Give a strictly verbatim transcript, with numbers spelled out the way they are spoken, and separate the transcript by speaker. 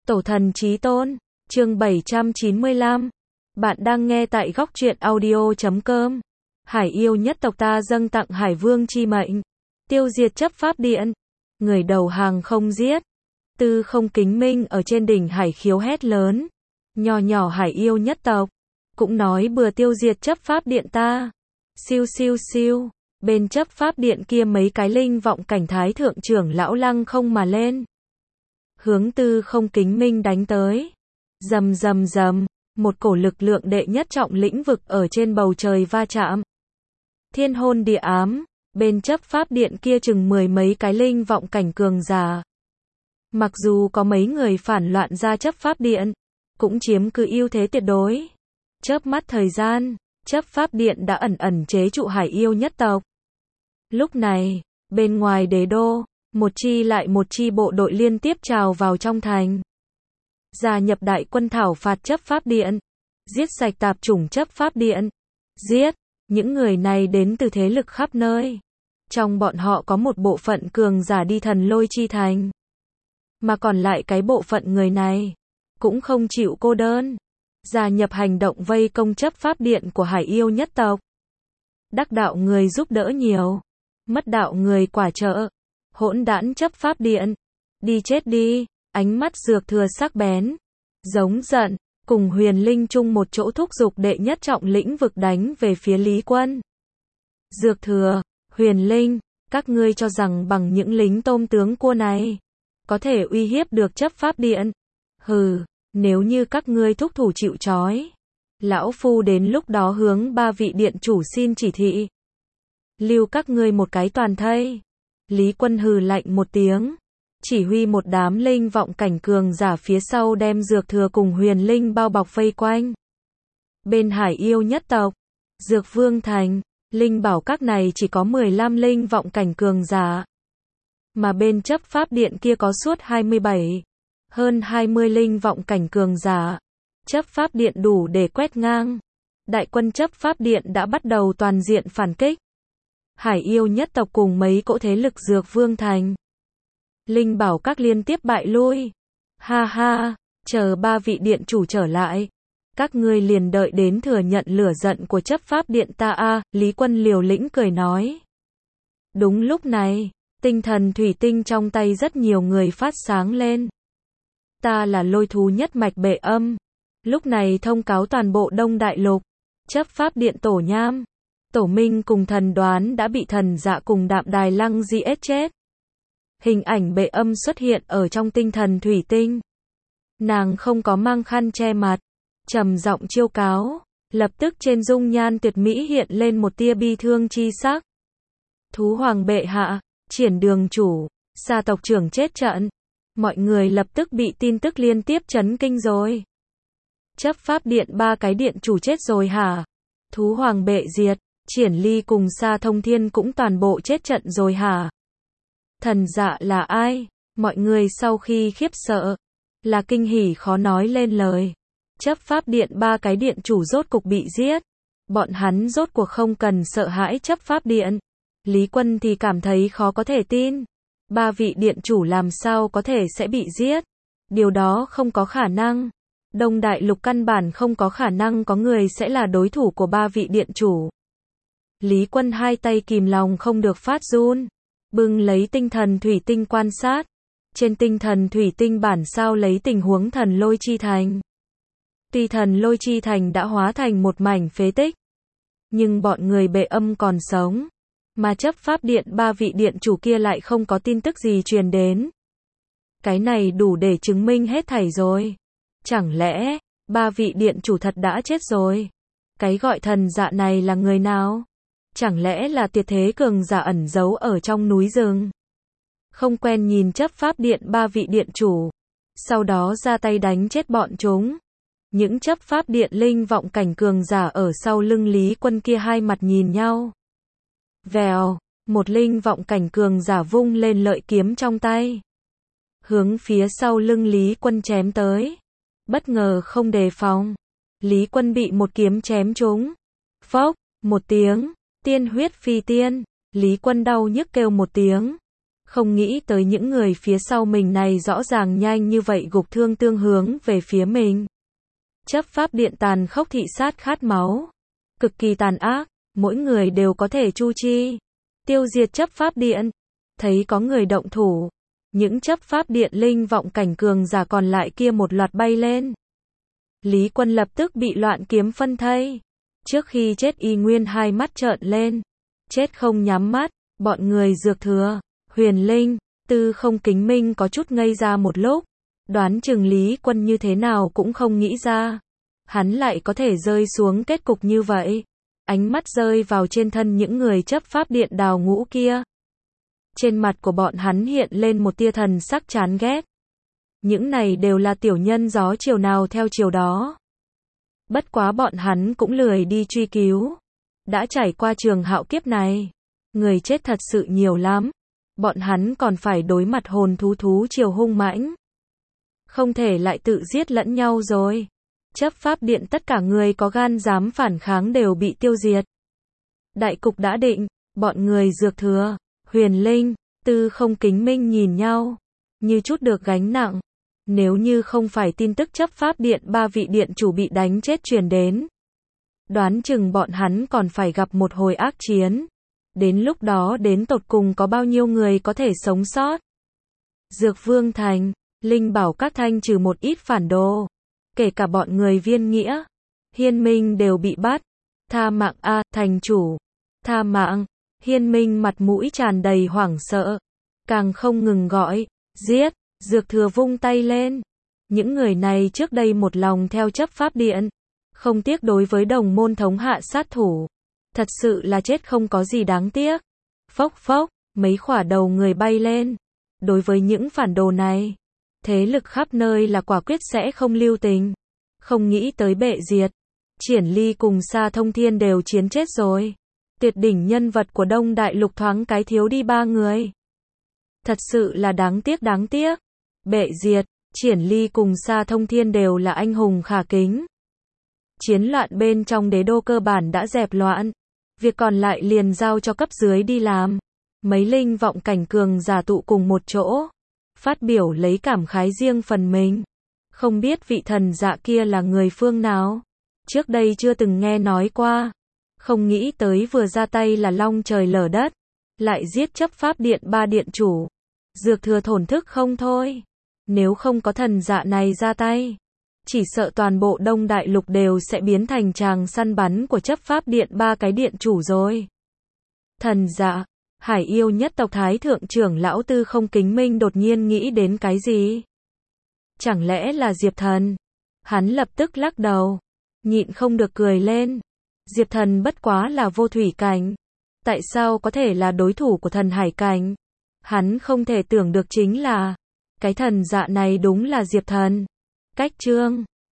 Speaker 1: Tổ thần chí tôn, chương bảy trăm chín mươi lăm. Bạn đang nghe tại góc truyện audio chấm com. Hải yêu nhất tộc ta dâng tặng Hải Vương chi mệnh, tiêu diệt chấp pháp điện, người đầu hàng không giết. Tư Không Kính Minh ở trên đỉnh Hải Khiếu hét lớn, nho nhỏ Hải yêu nhất tộc, cũng nói bừa tiêu diệt chấp pháp điện ta. Siêu siêu siêu, bên chấp pháp điện kia mấy cái linh vọng cảnh thái thượng trưởng lão lăng không mà lên, hướng Tư Không Kính Minh đánh tới. Rầm rầm rầm, một cổ lực lượng đệ nhất trọng lĩnh vực ở trên bầu trời va chạm. Thiên hôn địa ám, bên chấp pháp điện kia chừng mười mấy cái linh vọng cảnh cường giả. Mặc dù có mấy người phản loạn ra chấp pháp điện, cũng chiếm cứ ưu thế tuyệt đối. Chớp mắt thời gian, chấp pháp điện đã ẩn ẩn chế trụ Hải yêu nhất tộc. Lúc này, bên ngoài đế đô, một chi lại một chi bộ đội liên tiếp trào vào trong thành, gia nhập đại quân thảo phạt chấp pháp điện, giết sạch tạp chủng chấp pháp điện. Giết, những người này đến từ thế lực khắp nơi. Trong bọn họ có một bộ phận cường giả đi thần lôi chi thành, mà còn lại cái bộ phận người này cũng không chịu cô đơn, gia nhập hành động vây công chấp pháp điện của Hải yêu nhất tộc. Đắc đạo người giúp đỡ nhiều, mất đạo người quả trợ. Hỗn đản chấp pháp điện, đi chết đi. Ánh mắt Dược Thừa sắc bén, giống giận, cùng Huyền Linh chung một chỗ thúc giục đệ nhất trọng lĩnh vực đánh về phía Lý Quân. Dược Thừa, Huyền Linh, các ngươi cho rằng bằng những lính tôm tướng cua này có thể uy hiếp được chấp pháp điện? Hừ, nếu như các ngươi thúc thủ chịu trói, lão phu đến lúc đó hướng ba vị điện chủ xin chỉ thị, lưu các ngươi một cái toàn thây. Lý Quân hừ lạnh một tiếng, chỉ huy một đám linh vọng cảnh cường giả phía sau đem Dược Thừa cùng Huyền Linh bao bọc vây quanh. Bên Hải yêu nhất tộc, Dược Vương thành, linh bảo các này chỉ có mười lăm linh vọng cảnh cường giả, mà bên chấp pháp điện kia có suốt hai mươi bảy, hơn hai mươi linh vọng cảnh cường giả. Chấp pháp điện đủ để quét ngang. Đại quân chấp pháp điện đã bắt đầu toàn diện phản kích. Hải yêu nhất tộc cùng mấy cỗ thế lực Dược Vương thành, linh bảo các liên tiếp bại lui. Ha ha, chờ ba vị điện chủ trở lại, các ngươi liền đợi đến thừa nhận lửa giận của chấp pháp điện ta a. À, Lý Quân liều lĩnh cười nói. Đúng lúc này, tinh thần thủy tinh trong tay rất nhiều người phát sáng lên. Ta là lôi thú nhất mạch Bệ Âm, lúc này thông cáo toàn bộ Đông Đại Lục, chấp pháp điện Tổ Nham, Tổ Minh cùng thần đoán đã bị thần dạ cùng Đạm Đài Lăng giết chết. Hình ảnh Bệ Âm xuất hiện ở trong tinh thần thủy tinh. Nàng không có mang khăn che mặt, trầm giọng chiêu cáo, lập tức trên dung nhan tuyệt mỹ hiện lên một tia bi thương chi sắc. Thú hoàng bệ hạ, Triển đường chủ, Sa tộc trưởng chết trận. Mọi người lập tức bị tin tức liên tiếp chấn kinh rồi. Chấp pháp điện ba cái điện chủ chết rồi hả? Thú hoàng bệ diệt, Triển Ly cùng Sa Thông Thiên cũng toàn bộ chết trận rồi hả? Thần dạ là ai? Mọi người sau khi khiếp sợ, là kinh hỉ khó nói lên lời. Chấp pháp điện ba cái điện chủ rốt cục bị giết. Bọn hắn rốt cuộc không cần sợ hãi chấp pháp điện. Lý Quân thì cảm thấy khó có thể tin. Ba vị điện chủ làm sao có thể sẽ bị giết? Điều đó không có khả năng. Đông Đại Lục căn bản không có khả năng có người sẽ là đối thủ của ba vị điện chủ. Lý Quân hai tay kìm lòng không được phát run, bưng lấy tinh thần thủy tinh quan sát. Trên tinh thần thủy tinh bản sao lấy tình huống thần lôi chi thành. Tuy thần lôi chi thành đã hóa thành một mảnh phế tích, nhưng bọn người Bệ Âm còn sống, mà chấp pháp điện ba vị điện chủ kia lại không có tin tức gì truyền đến. Cái này đủ để chứng minh hết thảy rồi. Chẳng lẽ, ba vị điện chủ thật đã chết rồi? Cái gọi thần dạ này là người nào? Chẳng lẽ là tuyệt thế cường giả ẩn giấu ở trong núi rừng? Không quen nhìn chấp pháp điện ba vị điện chủ, sau đó ra tay đánh chết bọn chúng. Những chấp pháp điện linh vọng cảnh cường giả ở sau lưng Lý Quân kia hai mặt nhìn nhau. Vèo, một linh vọng cảnh cường giả vung lên lợi kiếm trong tay, hướng phía sau lưng Lý Quân chém tới. Bất ngờ không đề phòng, Lý Quân bị một kiếm chém trúng. Phốc, một tiếng, tiên huyết phi tiên, Lý Quân đau nhức kêu một tiếng. Không nghĩ tới những người phía sau mình này rõ ràng nhanh như vậy gục thương tương hướng về phía mình. Chấp pháp điện tàn khốc thị sát khát máu. Cực kỳ tàn ác, mỗi người đều có thể chu chi. Tiêu diệt chấp pháp điện. Thấy có người động thủ. Những chấp pháp điện linh vọng cảnh cường giả còn lại kia một loạt bay lên. Lý Quân lập tức bị loạn kiếm phân thây. Trước khi chết y nguyên hai mắt trợn lên. Chết không nhắm mắt, bọn người Dược Thừa, Huyền Linh, Tư Không Kính Minh có chút ngây ra một lúc. Đoán chừng Lý Quân như thế nào cũng không nghĩ ra. Hắn lại có thể rơi xuống kết cục như vậy. Ánh mắt rơi vào trên thân những người chấp pháp điện đào ngũ kia. Trên mặt của bọn hắn hiện lên một tia thần sắc chán ghét. Những này đều là tiểu nhân gió chiều nào theo chiều đó. Bất quá bọn hắn cũng lười đi truy cứu. Đã trải qua trường hạo kiếp này. Người chết thật sự nhiều lắm. Bọn hắn còn phải đối mặt hồn thú thú chiều hung mãnh. Không thể lại tự giết lẫn nhau rồi. Chấp pháp điện tất cả người có gan dám phản kháng đều bị tiêu diệt. Đại cục đã định, bọn người Dược Thừa, Huyền Linh, Tư Không Kính Minh nhìn nhau, như chút được gánh nặng. Nếu như không phải tin tức chấp pháp điện ba vị điện chủ bị đánh chết truyền đến, đoán chừng bọn hắn còn phải gặp một hồi ác chiến. Đến lúc đó đến tột cùng có bao nhiêu người có thể sống sót. Dược Vương Thành, Linh Bảo Các thanh trừ một ít phản đồ. Kể cả bọn người Viên Nghĩa, Hiên Minh đều bị bắt. Tha mạng a, thành chủ. Tha mạng. Hiên Minh mặt mũi tràn đầy hoảng sợ. Càng không ngừng gọi, giết. Dược Thừa vung tay lên. Những người này trước đây một lòng theo chấp pháp điện. Không tiếc đối với đồng môn thống hạ sát thủ. Thật sự là chết không có gì đáng tiếc. Phốc phốc, mấy khỏa đầu người bay lên. Đối với những phản đồ này, thế lực khắp nơi là quả quyết sẽ không lưu tình. Không nghĩ tới bệ diệt. Triển Ly cùng Sa Thông Thiên đều chiến chết rồi. Tuyệt đỉnh nhân vật của Đông Đại Lục thoáng cái thiếu đi ba người. Thật sự là đáng tiếc đáng tiếc. Bệ diệt, Triển Ly cùng Sa Thông Thiên đều là anh hùng khả kính. Chiến loạn bên trong đế đô cơ bản đã dẹp loạn. Việc còn lại liền giao cho cấp dưới đi làm. Mấy linh vọng cảnh cường giả tụ cùng một chỗ. Phát biểu lấy cảm khái riêng phần mình. Không biết vị thần dạ kia là người phương nào. Trước đây chưa từng nghe nói qua. Không nghĩ tới vừa ra tay là long trời lở đất. Lại giết chấp pháp điện ba điện chủ. Dược Thừa thổn thức không thôi. Nếu không có thần dạ này ra tay, chỉ sợ toàn bộ Đông Đại Lục đều sẽ biến thành tràng săn bắn của chấp pháp điện ba cái điện chủ rồi. Thần dạ, Hải Yêu nhất tộc Thái thượng trưởng lão Tư Không Kính Minh đột nhiên nghĩ đến cái gì? Chẳng lẽ là Diệp Thần? Hắn lập tức lắc đầu, nhịn không được cười lên. Diệp Thần bất quá là vô thủy cảnh. Tại sao có thể là đối thủ của thần hải cảnh? Hắn không thể tưởng được chính là cái thần dạ này đúng là Diệp Thần. Cách chương